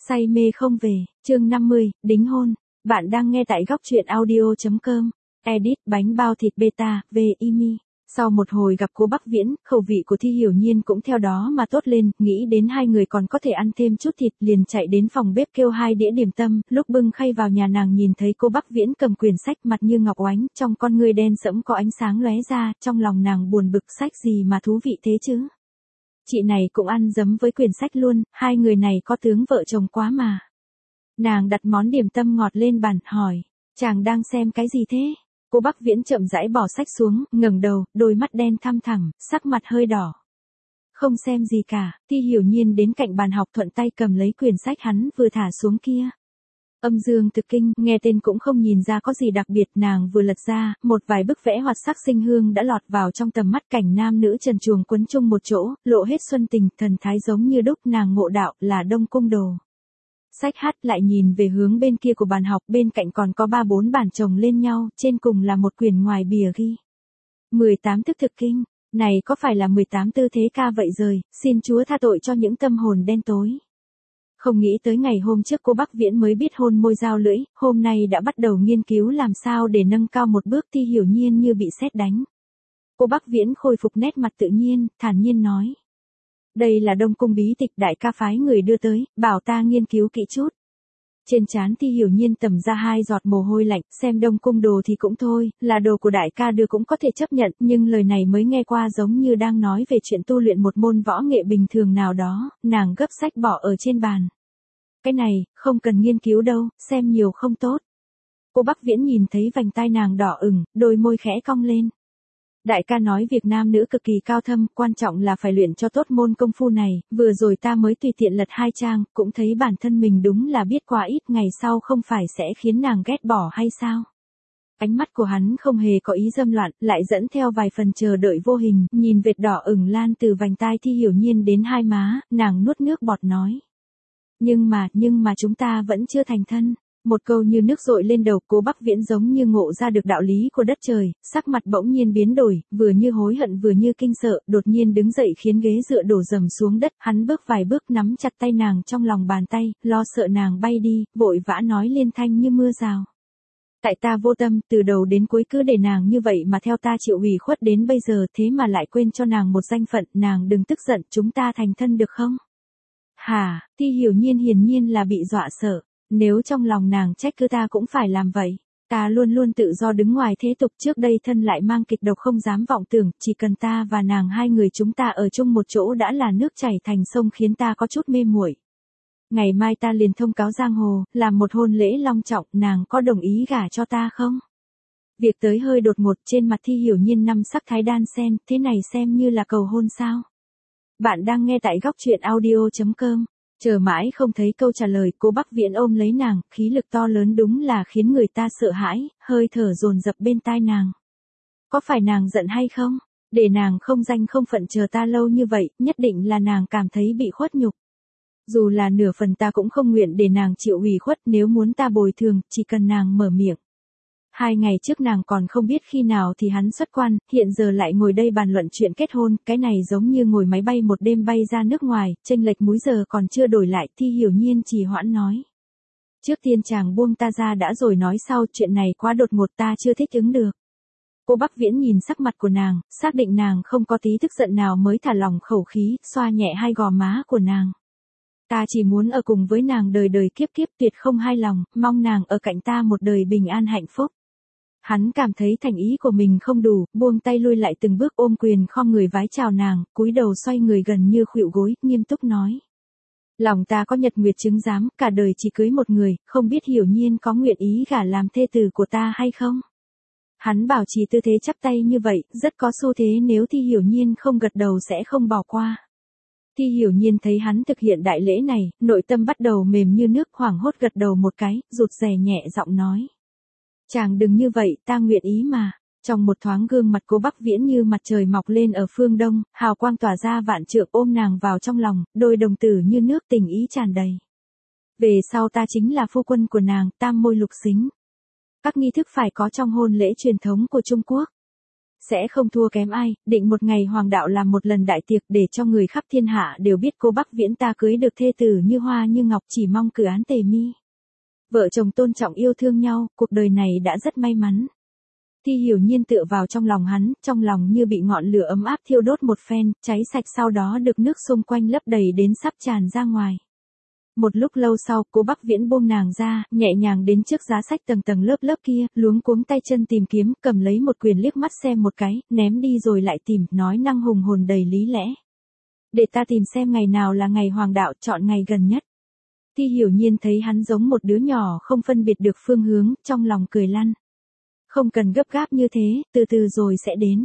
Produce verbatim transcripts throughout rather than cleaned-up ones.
Say mê không về, chương năm mươi, đính hôn. Bạn đang nghe tại góc truyện audio.com. Edit bánh bao thịt beta, về Imi. Sau một hồi gặp cô Bắc Viễn, khẩu vị của Thi Hiểu Nhiên cũng theo đó mà tốt lên, nghĩ đến hai người còn có thể ăn thêm chút thịt liền chạy đến phòng bếp kêu hai đĩa điểm tâm, lúc bưng khay vào nhà nàng nhìn thấy cô Bắc Viễn cầm quyển sách mặt như ngọc oánh, trong con ngươi đen sẫm có ánh sáng lóe ra, trong lòng nàng buồn bực sách gì mà thú vị thế chứ. Chị này cũng ăn dấm với quyển sách luôn, hai người này có tướng vợ chồng quá mà. Nàng đặt món điểm tâm ngọt lên bàn, hỏi, chàng đang xem cái gì thế? Cô Bắc Viễn chậm rãi bỏ sách xuống, ngẩng đầu, đôi mắt đen thăm thẳm, sắc mặt hơi đỏ. Không xem gì cả, Thi Hiểu Nhiên đến cạnh bàn học thuận tay cầm lấy quyển sách hắn vừa thả xuống kia. Âm dương thực kinh, nghe tên cũng không nhìn ra có gì đặc biệt, nàng vừa lật ra, một vài bức vẽ hoạt sắc sinh hương đã lọt vào trong tầm mắt, cảnh nam nữ trần truồng quấn chung một chỗ, lộ hết xuân tình, thần thái giống như đúc, nàng ngộ đạo là Đông Cung Đồ. Sách hát lại nhìn về hướng bên kia của bàn học, bên cạnh còn có ba bốn bản chồng lên nhau, trên cùng là một quyển ngoài bìa ghi. mười tám thức thực kinh, này có phải là mười tám tư thế ca vậy rồi, xin Chúa tha tội cho những tâm hồn đen tối. Không nghĩ tới ngày hôm trước cô Bắc Viễn mới biết hôn môi dao lưỡi, hôm nay đã bắt đầu nghiên cứu làm sao để nâng cao một bước. Thi Hiểu Nhiên như bị sét đánh. Cô Bắc Viễn khôi phục nét mặt tự nhiên, thản nhiên nói. Đây là Đông Cung bí tịch đại ca phái người đưa tới, bảo ta nghiên cứu kỹ chút. Trên trán Thi Hiểu Nhiên tầm ra hai giọt mồ hôi lạnh, xem Đông Cung Đồ thì cũng thôi, là đồ của đại ca đưa cũng có thể chấp nhận, nhưng lời này mới nghe qua giống như đang nói về chuyện tu luyện một môn võ nghệ bình thường nào đó, nàng gấp sách bỏ ở trên bàn. Cái này, không cần nghiên cứu đâu, xem nhiều không tốt. Cô Bắc Viễn nhìn thấy vành tai nàng đỏ ửng, đôi môi khẽ cong lên. Đại ca nói việc nam nữ cực kỳ cao thâm, quan trọng là phải luyện cho tốt môn công phu này, vừa rồi ta mới tùy tiện lật hai trang, cũng thấy bản thân mình đúng là biết quá ít, ngày sau không phải sẽ khiến nàng ghét bỏ hay sao? Ánh mắt của hắn không hề có ý dâm loạn, lại dẫn theo vài phần chờ đợi vô hình, nhìn vệt đỏ ửng lan từ vành tai Thi Hiểu Nhiên đến hai má, nàng nuốt nước bọt nói. Nhưng mà, nhưng mà chúng ta vẫn chưa thành thân. Một câu như nước dội lên đầu, cô Bắc Viễn giống như ngộ ra được đạo lý của đất trời, sắc mặt bỗng nhiên biến đổi, vừa như hối hận vừa như kinh sợ, đột nhiên đứng dậy khiến ghế dựa đổ dầm xuống đất, hắn bước vài bước nắm chặt tay nàng trong lòng bàn tay, lo sợ nàng bay đi, vội vã nói liên thanh như mưa rào. Tại ta vô tâm, từ đầu đến cuối cứ để nàng như vậy mà theo ta chịu ủy khuất đến bây giờ, thế mà lại quên cho nàng một danh phận, nàng đừng tức giận, chúng ta thành thân được không? Hả? Thi Hiểu Nhiên hiển nhiên là bị dọa sợ. Nếu trong lòng nàng trách cứ ta cũng phải làm vậy. Ta luôn luôn tự do đứng ngoài thế tục, trước đây thân lại mang kịch độc không dám vọng tưởng, chỉ cần ta và nàng hai người chúng ta ở chung một chỗ đã là nước chảy thành sông khiến ta có chút mê muội. Ngày mai ta liền thông cáo giang hồ, làm một hôn lễ long trọng, nàng có đồng ý gả cho ta không? Việc tới hơi đột ngột, trên mặt Thi Hiểu Nhiên năm sắc thái đan xen, thế này xem như là cầu hôn sao? Bạn đang nghe tại góc truyện audio.com. Chờ mãi không thấy câu trả lời, cô Bắc Viễn ôm lấy nàng, khí lực to lớn đúng là khiến người ta sợ hãi, hơi thở dồn dập bên tai nàng. Có phải nàng giận hay không? Để nàng không danh không phận chờ ta lâu như vậy, nhất định là nàng cảm thấy bị khuất nhục. Dù là nửa phần ta cũng không nguyện để nàng chịu ủy khuất, nếu muốn ta bồi thường, chỉ cần nàng mở miệng. Hai ngày trước nàng còn không biết khi nào thì hắn xuất quan, hiện giờ lại ngồi đây bàn luận chuyện kết hôn, cái này giống như ngồi máy bay một đêm bay ra nước ngoài, chênh lệch múi giờ còn chưa đổi lại. Thi Hiểu Nhiên trì hoãn nói. Trước tiên chàng buông ta ra đã rồi nói sau, chuyện này quá đột ngột ta chưa thích ứng được. Cô Bắc Viễn nhìn sắc mặt của nàng, xác định nàng không có tí tức giận nào mới thả lỏng khẩu khí, xoa nhẹ hai gò má của nàng. Ta chỉ muốn ở cùng với nàng đời đời kiếp kiếp, tuyệt không hai lòng, mong nàng ở cạnh ta một đời bình an hạnh phúc. Hắn cảm thấy thành ý của mình không đủ, buông tay lui lại từng bước, ôm quyền khom người vái chào nàng, cúi đầu xoay người gần như khuỵu gối, nghiêm túc nói. Lòng ta có nhật nguyệt chứng giám, cả đời chỉ cưới một người, không biết Hiểu Nhiên có nguyện ý gả làm thê tử của ta hay không? Hắn bảo trì tư thế chắp tay như vậy, rất có xu thế nếu Thi Hiểu Nhiên không gật đầu sẽ không bỏ qua. Thi Hiểu Nhiên thấy hắn thực hiện đại lễ này, nội tâm bắt đầu mềm như nước, hoảng hốt gật đầu một cái, rụt rè nhẹ giọng nói. Chàng đừng như vậy, ta nguyện ý mà. Trong một thoáng gương mặt cô Bắc Viễn như mặt trời mọc lên ở phương đông, hào quang tỏa ra vạn trượng, ôm nàng vào trong lòng, đôi đồng tử như nước tình ý tràn đầy. Về sau ta chính là phu quân của nàng, tam môi lục xính. Các nghi thức phải có trong hôn lễ truyền thống của Trung Quốc. sẽ không thua kém ai, định một ngày hoàng đạo làm một lần đại tiệc để cho người khắp thiên hạ đều biết cô Bắc Viễn ta cưới được thê tử như hoa như ngọc, chỉ mong cử án tề mi. Vợ chồng tôn trọng yêu thương nhau, cuộc đời này đã rất may mắn. Thi Hiểu Nhiên tựa vào trong lòng hắn, trong lòng như bị ngọn lửa ấm áp thiêu đốt một phen, cháy sạch sau đó được nước xung quanh lấp đầy đến sắp tràn ra ngoài. Một lúc lâu sau, cô Bắc Viễn buông nàng ra, nhẹ nhàng đến trước giá sách tầng tầng lớp lớp kia, luống cuống tay chân tìm kiếm, cầm lấy một quyển liếc mắt xem một cái, ném đi rồi lại tìm, nói năng hùng hồn đầy lý lẽ. Để ta tìm xem ngày nào là ngày hoàng đạo, chọn ngày gần nhất. Thi Hiểu Nhiên thấy hắn giống một đứa nhỏ không phân biệt được phương hướng, trong lòng cười lăn. Không cần gấp gáp như thế, từ từ rồi sẽ đến.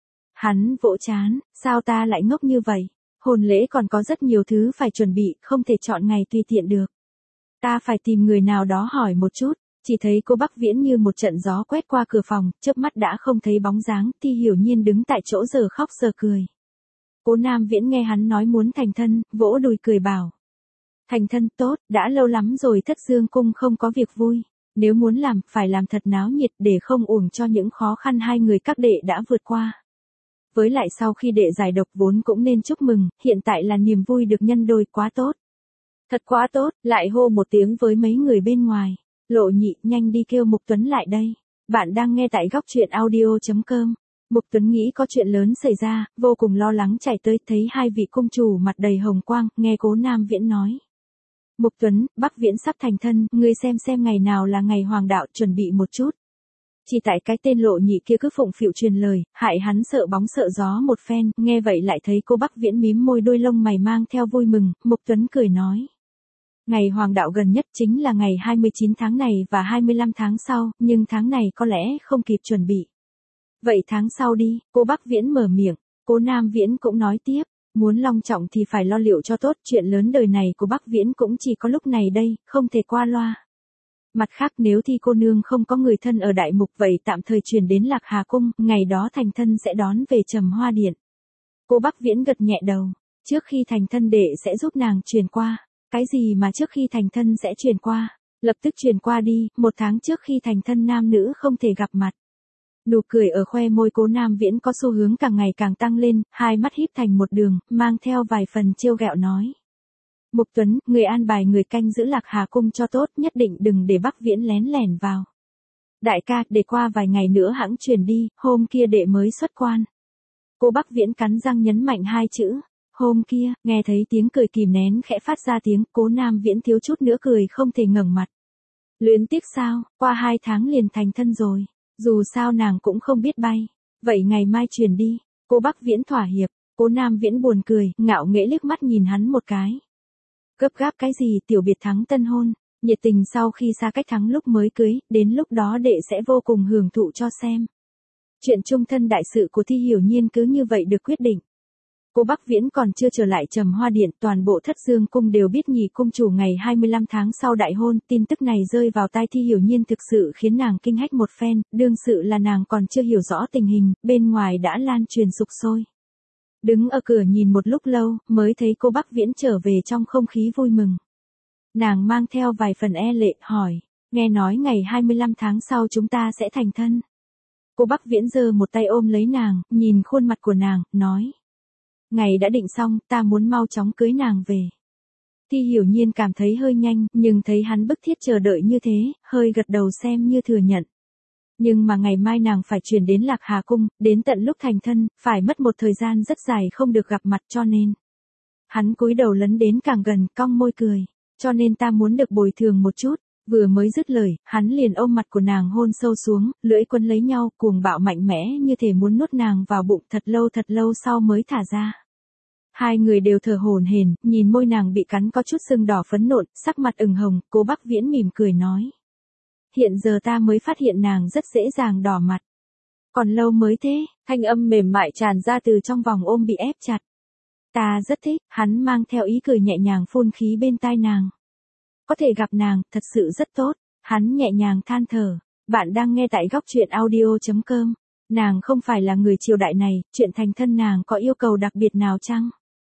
Hắn vỗ chán, sao ta lại ngốc như vậy? Hôn lễ còn có rất nhiều thứ phải chuẩn bị, không thể chọn ngày tùy tiện được. Ta phải tìm người nào đó hỏi một chút, chỉ thấy cô Bắc Viễn như một trận gió quét qua cửa phòng, chớp mắt đã không thấy bóng dáng, Thi Hiểu Nhiên đứng tại chỗ giờ khóc giờ cười. Cố Nam Viễn nghe hắn nói muốn thành thân, vỗ đùi cười bảo. Thành thân tốt, đã lâu lắm rồi Thất Dương Cung không có việc vui. Nếu muốn làm, phải làm thật náo nhiệt để không uổng cho những khó khăn hai người các đệ đã vượt qua. Với lại sau khi đệ giải độc vốn cũng nên chúc mừng, hiện tại là niềm vui được nhân đôi, quá tốt. Thật quá tốt, lại hô một tiếng với mấy người bên ngoài. Lộ Nhị, nhanh đi kêu Mục Tuấn lại đây. Bạn đang nghe tại góc truyện audio chấm com. Mục Tuấn nghĩ có chuyện lớn xảy ra, vô cùng lo lắng chạy tới, thấy hai vị cung chủ mặt đầy hồng quang, nghe Cố Nam Viễn nói. Mục Tuấn, Bắc Viễn sắp thành thân, ngươi xem xem ngày nào là ngày hoàng đạo, chuẩn bị một chút. Chỉ tại cái tên Lộ Nhị kia cứ phụng phịu truyền lời, hại hắn sợ bóng sợ gió một phen, nghe vậy lại thấy cô Bắc Viễn mím môi đôi lông mày mang theo vui mừng, Mục Tuấn cười nói. Ngày hoàng đạo gần nhất chính là ngày hai mươi chín tháng này và hai mươi lăm tháng sau, nhưng tháng này có lẽ không kịp chuẩn bị. Vậy tháng sau đi, cô Bắc Viễn mở miệng, Cố Nam Viễn cũng nói tiếp. Muốn long trọng thì phải lo liệu cho tốt, chuyện lớn đời này của Bắc Viễn cũng chỉ có lúc này đây, không thể qua loa. Mặt khác nếu Thi cô nương không có người thân ở Đại Mục vậy tạm thời chuyển đến Lạc Hà Cung, ngày đó thành thân sẽ đón về Trầm Hoa Điện. Cô Bắc Viễn gật nhẹ đầu, trước khi thành thân đệ sẽ giúp nàng truyền qua. Cái gì mà trước khi thành thân sẽ truyền qua? Lập tức truyền qua đi, một tháng trước khi thành thân nam nữ không thể gặp mặt. Nụ cười ở khoe môi Cố Nam Viễn có xu hướng càng ngày càng tăng lên, hai mắt híp thành một đường, mang theo vài phần trêu ghẹo nói. Mục Tuấn, người an bài người canh giữ Lạc Hà Cung cho tốt, nhất định đừng để Bắc Viễn lén lẻn vào. Đại ca, để qua vài ngày nữa hãng truyền đi, hôm kia đệ mới xuất quan. Cô Bắc Viễn cắn răng nhấn mạnh hai chữ, hôm kia, nghe thấy tiếng cười kìm nén khẽ phát ra tiếng, Cố Nam Viễn thiếu chút nữa cười không thể ngẩng mặt. Luyến tiếc sao, qua hai tháng liền thành thân rồi. Dù sao nàng cũng không biết bay. Vậy ngày mai truyền đi. Cô Bắc Viễn thỏa hiệp. Cố Nam Viễn buồn cười, ngạo nghễ liếc mắt nhìn hắn một cái. Gấp gáp cái gì, tiểu biệt thắng tân hôn. Nhiệt tình sau khi xa cách thắng lúc mới cưới, đến lúc đó đệ sẽ vô cùng hưởng thụ cho xem. Chuyện chung thân đại sự của Thi Hiểu Nhiên cứ như vậy được quyết định. Cô Bắc Viễn còn chưa trở lại Trầm Hoa Điện, toàn bộ Thất Dương Cung đều biết nhị cung chủ ngày hai mươi lăm tháng sau đại hôn, tin tức này rơi vào tai Thi Hiểu Nhiên thực sự khiến nàng kinh hách một phen, đương sự là nàng còn chưa hiểu rõ tình hình, bên ngoài đã lan truyền sục sôi. Đứng ở cửa nhìn một lúc lâu, mới thấy cô Bắc Viễn trở về trong không khí vui mừng. Nàng mang theo vài phần e lệ, hỏi, nghe nói ngày hai mươi lăm tháng sau chúng ta sẽ thành thân. Cô Bắc Viễn giơ một tay ôm lấy nàng, nhìn khuôn mặt của nàng, nói. Ngày đã định xong, ta muốn mau chóng cưới nàng về. Thi Hiểu Nhiên cảm thấy hơi nhanh, nhưng thấy hắn bức thiết chờ đợi như thế, hơi gật đầu xem như thừa nhận. Nhưng mà ngày mai nàng phải chuyển đến Lạc Hà Cung, đến tận lúc thành thân, phải mất một thời gian rất dài không được gặp mặt cho nên. Hắn cúi đầu lấn đến càng gần, cong môi cười, cho nên ta muốn được bồi thường một chút. Vừa mới dứt lời, hắn liền ôm mặt của nàng hôn sâu xuống, lưỡi quấn lấy nhau, cuồng bạo mạnh mẽ như thể muốn nuốt nàng vào bụng, thật lâu thật lâu sau mới thả ra. Hai người đều thở hổn hển, nhìn môi nàng bị cắn có chút sưng đỏ phấn nộn, sắc mặt ửng hồng, Cố Bắc Viễn mỉm cười nói. Hiện giờ ta mới phát hiện nàng rất dễ dàng đỏ mặt. Còn lâu mới thế, thanh âm mềm mại tràn ra từ trong vòng ôm bị ép chặt. Ta rất thích, hắn mang theo ý cười nhẹ nhàng phun khí bên tai nàng. Có thể gặp nàng, thật sự rất tốt, hắn nhẹ nhàng than thở. Bạn đang nghe tại góc truyện audio chấm com. Nàng không phải là người triều đại này, chuyện thành thân nàng có yêu cầu đặc biệt nào chăng?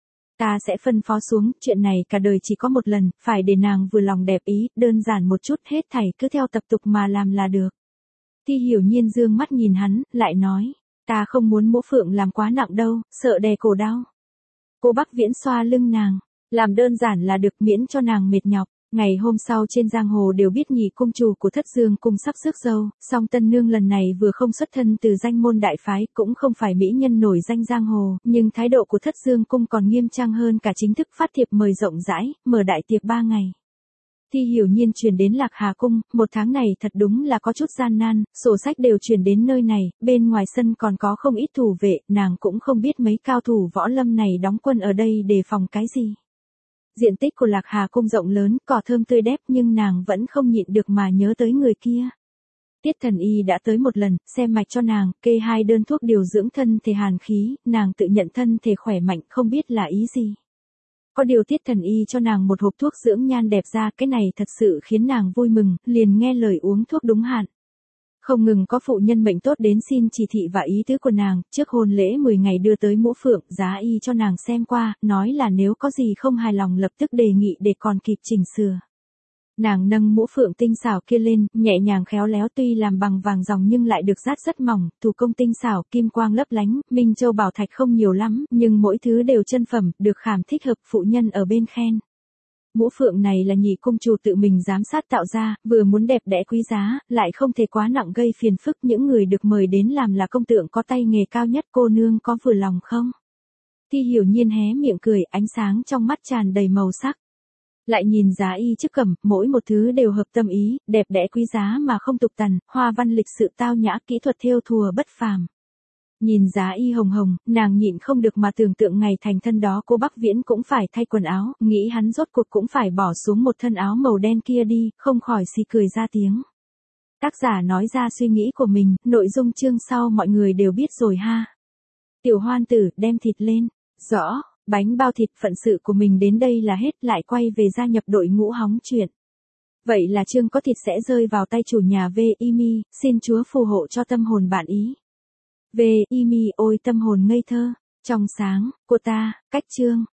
Ta sẽ phân phó xuống, chuyện này cả đời chỉ có một lần, phải để nàng vừa lòng đẹp ý, đơn giản một chút, hết thảy cứ theo tập tục mà làm là được. Thi Hiểu Nhiên dương mắt nhìn hắn, lại nói, Ta không muốn mũ phượng làm quá nặng đâu, sợ đè cổ đau. Cô Bắc Viễn xoa lưng nàng, làm đơn giản là được miễn cho nàng mệt nhọc. Ngày hôm sau trên giang hồ đều biết nhị cung chủ của Thất Dương cung sắp rước dâu, song tân nương lần này vừa không xuất thân từ danh môn đại phái, cũng không phải mỹ nhân nổi danh giang hồ, nhưng thái độ của Thất Dương cung còn nghiêm trang hơn cả chính thức phát thiệp mời rộng rãi, mở đại tiệc ba ngày. Thi Hiểu Nhiên truyền đến Lạc Hà cung, một tháng này thật đúng là có chút gian nan, sổ sách đều truyền đến nơi này, bên ngoài sân còn có không ít thủ vệ, nàng cũng không biết mấy cao thủ võ lâm này đóng quân ở đây đề phòng cái gì. Diện tích của Lạc Hà cung rộng lớn, cỏ thơm tươi đẹp nhưng nàng vẫn không nhịn được mà nhớ tới người kia. Tiết Thần Y đã tới một lần, xem mạch cho nàng, kê hai đơn thuốc điều dưỡng thân thể hàn khí, nàng tự nhận thân thể khỏe mạnh không biết là ý gì. Có điều Tiết Thần Y cho nàng một hộp thuốc dưỡng nhan đẹp ra, cái này thật sự khiến nàng vui mừng, liền nghe lời uống thuốc đúng hạn. Không ngừng có phụ nhân mệnh tốt đến xin chỉ thị và ý tứ của nàng, trước hôn lễ mười ngày đưa tới mũ phượng, giá y cho nàng xem qua, nói là nếu có gì không hài lòng lập tức đề nghị để còn kịp chỉnh sửa. Nàng nâng mũ phượng tinh xảo kia lên, nhẹ nhàng khéo léo tuy làm bằng vàng ròng nhưng lại được dát rất mỏng, thủ công tinh xảo, kim quang lấp lánh, minh châu bảo thạch không nhiều lắm, nhưng mỗi thứ đều chân phẩm, được khảm thích hợp, phụ nhân ở bên khen. Mũ phượng này là nhị cung chủ tự mình giám sát tạo ra, vừa muốn đẹp đẽ quý giá, lại không thể quá nặng gây phiền phức, những người được mời đến làm là công tượng có tay nghề cao nhất, cô nương có vừa lòng không? Thi Hiểu Nhiên hé miệng cười, ánh sáng trong mắt tràn đầy màu sắc. Lại nhìn giá y trước cầm, mỗi một thứ đều hợp tâm ý, đẹp đẽ quý giá mà không tục tằn, hoa văn lịch sự tao nhã, kỹ thuật thêu thùa bất phàm. Nhìn giá y hồng hồng, nàng nhịn không được mà tưởng tượng ngày thành thân đó cô Bắc Viễn cũng phải thay quần áo, nghĩ hắn rốt cuộc cũng phải bỏ xuống một thân áo màu đen kia đi, không khỏi xì cười ra tiếng. Tác giả nói ra suy nghĩ của mình, nội dung chương sau mọi người đều biết rồi ha. Tiểu Hoan tử, đem thịt lên. Rõ, bánh bao thịt, phận sự của mình đến đây là hết, lại quay về gia nhập đội ngũ hóng chuyện. Vậy là chương có thịt sẽ rơi vào tay chủ nhà V I M I, xin Chúa phù hộ cho tâm hồn bạn ý. V I M I ôi tâm hồn ngây thơ, trong sáng, của ta, cách chương.